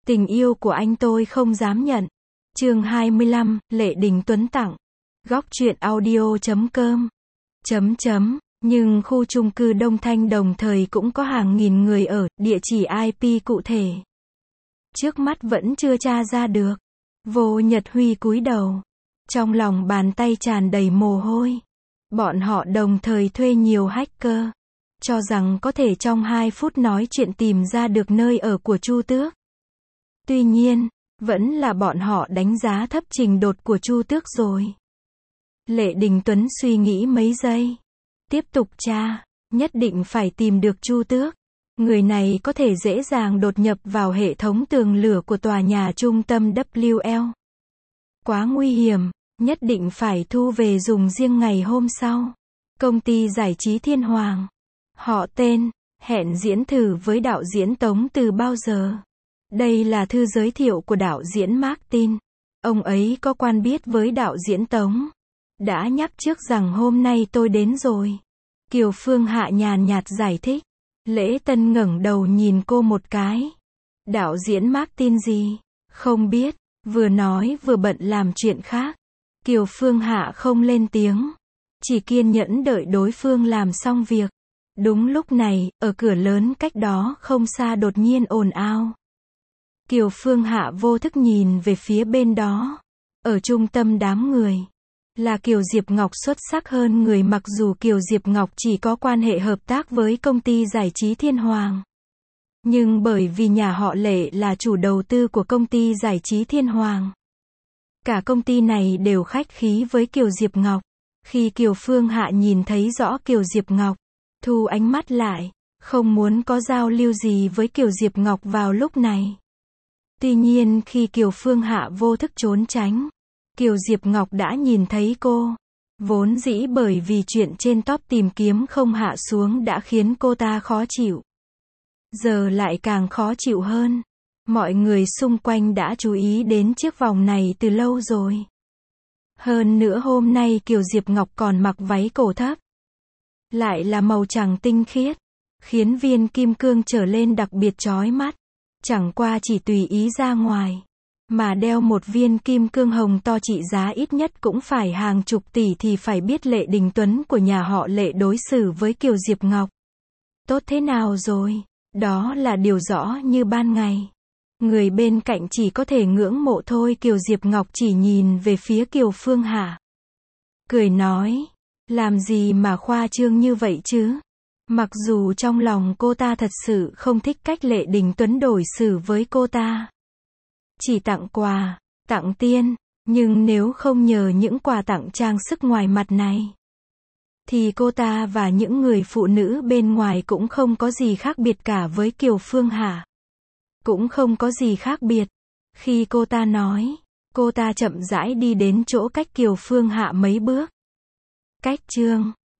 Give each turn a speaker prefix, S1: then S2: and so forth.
S1: Tình yêu của anh tôi không dám nhận. Chương 25, Lệ Đình Tuấn tặng. Góc truyện audio.com. Nhưng khu chung cư Đông Thanh đồng thời cũng có hàng nghìn người ở, địa chỉ IP cụ thể trước mắt vẫn chưa tra ra được. Vô Nhật Huy cúi đầu, trong lòng bàn tay tràn đầy mồ hôi. Bọn họ đồng thời thuê nhiều hacker, cho rằng có thể trong 2 phút nói chuyện tìm ra được nơi ở của Chu Tước. Tuy nhiên, vẫn là bọn họ đánh giá thấp trình độ của Chu Tước rồi. Lệ Đình Tuấn suy nghĩ mấy giây. Tiếp tục tra, nhất định phải tìm được Chu Tước. Người này có thể dễ dàng đột nhập vào hệ thống tường lửa của tòa nhà trung tâm WL. Quá nguy hiểm, nhất định phải thu về dùng riêng ngày hôm sau. Công ty giải trí Thiên Hoàng. Họ tên, hẹn diễn thử với đạo diễn Tống từ bao giờ? Đây là thư giới thiệu của đạo diễn Martin. Ông ấy có quen biết với đạo diễn Tống. Đã nhắc trước rằng hôm nay tôi đến rồi. Kiều Phương Hạ nhàn nhạt giải thích. Lễ Tân ngẩng đầu nhìn cô một cái. Đạo diễn Martin gì? Không biết, vừa nói vừa bận làm chuyện khác. Kiều Phương Hạ không lên tiếng, chỉ kiên nhẫn đợi đối phương làm xong việc. Đúng lúc này, ở cửa lớn cách đó không xa đột nhiên ồn ào. Kiều Phương Hạ vô thức nhìn về phía bên đó. Ở trung tâm đám người là Kiều Diệp Ngọc xuất sắc hơn người, mặc dù Kiều Diệp Ngọc chỉ có quan hệ hợp tác với công ty giải trí Thiên Hoàng. Nhưng bởi vì nhà họ Lệ là chủ đầu tư của công ty giải trí Thiên Hoàng, cả công ty này đều khách khí với Kiều Diệp Ngọc. Khi Kiều Phương Hạ nhìn thấy rõ Kiều Diệp Ngọc, thu ánh mắt lại, không muốn có giao lưu gì với Kiều Diệp Ngọc vào lúc này. Tuy nhiên khi Kiều Phương Hạ vô thức trốn tránh, Kiều Diệp Ngọc đã nhìn thấy cô. Vốn dĩ bởi vì chuyện trên top tìm kiếm không hạ xuống đã khiến cô ta khó chịu. Giờ lại càng khó chịu hơn. Mọi người xung quanh đã chú ý đến chiếc vòng này từ lâu rồi. Hơn nữa hôm nay Kiều Diệp Ngọc còn mặc váy cổ thấp, lại là màu trắng tinh khiết, khiến viên kim cương trở lên đặc biệt chói mắt. Chẳng qua chỉ tùy ý ra ngoài, mà đeo một viên kim cương hồng to trị giá ít nhất cũng phải hàng chục tỷ thì phải biết Lệ Đình Tuấn của nhà họ Lệ đối xử với Kiều Diệp Ngọc tốt thế nào rồi. Đó là điều rõ như ban ngày. Người bên cạnh chỉ có thể ngưỡng mộ thôi. Kiều Diệp Ngọc chỉ nhìn về phía Kiều Phương Hạ, cười nói, làm gì mà khoa trương như vậy chứ? Mặc dù trong lòng cô ta thật sự không thích cách Lệ Đình Tuấn đối xử với cô ta. Chỉ tặng quà, tặng tiền, nhưng nếu không nhờ những quà tặng trang sức ngoài mặt này, thì cô ta và những người phụ nữ bên ngoài cũng không có gì khác biệt cả với Kiều Phương Hạ. Cũng không có gì khác biệt. Khi cô ta nói, cô ta chậm rãi đi đến chỗ cách Kiều Phương Hạ mấy bước. Cách chương